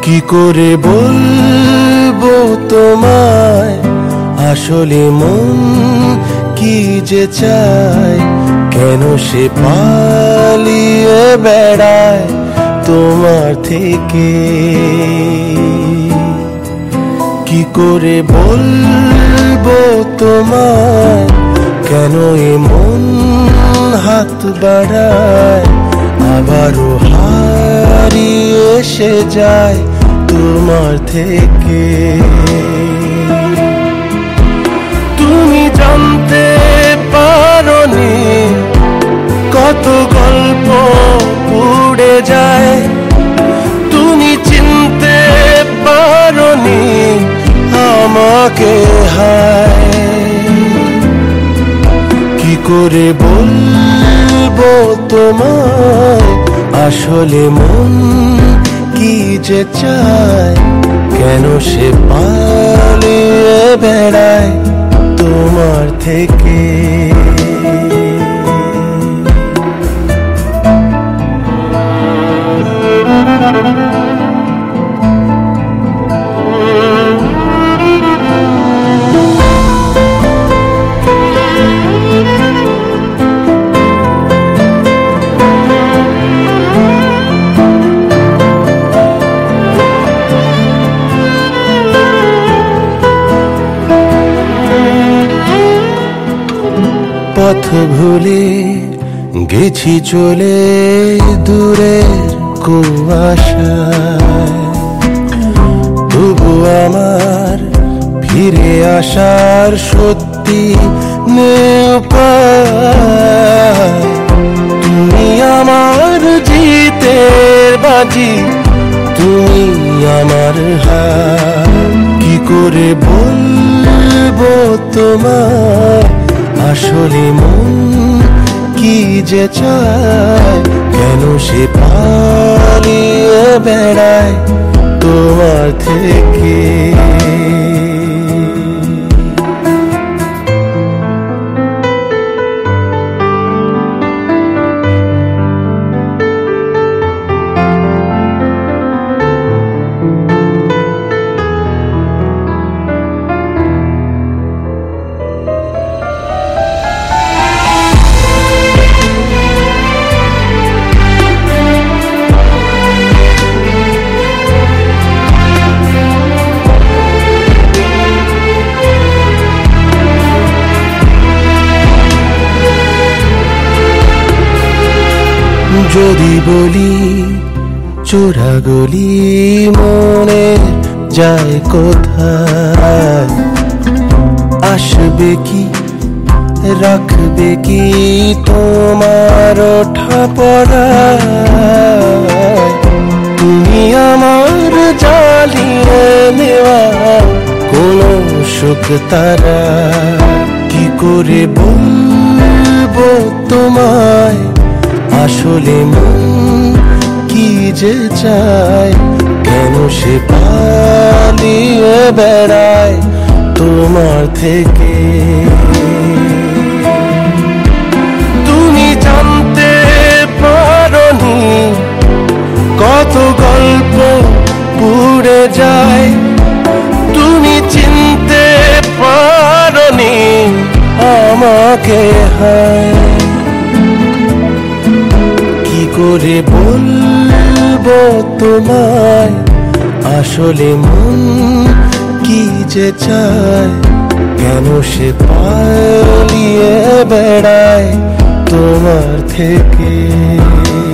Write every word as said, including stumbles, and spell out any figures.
কি করে বলবো তোমায় আসলে মন কি যে চায়, কেন সে পালিয়ে বেড়ায় তোমার থেকে। কি করে বলবো তোমায় কেন এ মন হাত বাড়ায়, আবারও হারিয়ে এসে যায় তোমার থেকে। তুমি জানতে পারোনি কত গল্প উড়ে যায়, তুমি চিনতে পারোনি আমাকে হায়। কি করে বলবো তোমায় আসলে মন কি যে চায়, কেন সে পালিয়ে বেড়ায় তোমার থেকে। পথ ভুলে গেছি চলে দূরের কুয়াশায়, তবু আমার ফিরে আসার সত্যি নেই উপায়। তুমি আমার জিতের বাজি, তুমি আমার হার। কি করে বলবো তোমায় আসলে মন কি যে চায়, কেন সে পালিয়ে বেড়ায় তোমার থেকে। যদি বলি চোরা গলি মনে যায় কোথায়, আসবে কি রাখবে কি তোমার ওঠা পড়ায়। তুমি আমার জ্বালিয়ে নেওয়া কোনো সুখ তারা। কি করে বলবো তোমায় আসলে মন কি যে চায়, কেন সে পালিয়ে বেড়ায় তোমার থেকে। তুমি জানতে পারোনি কত গল্প পুড়ে যায়, তুমি চিনতে পারোনি আমাকে হায়। কি করে বলবো তোমায় আসলে মন কি যে চায়, কেন সে পালিয়ে বেড়ায় তোমার থেকে।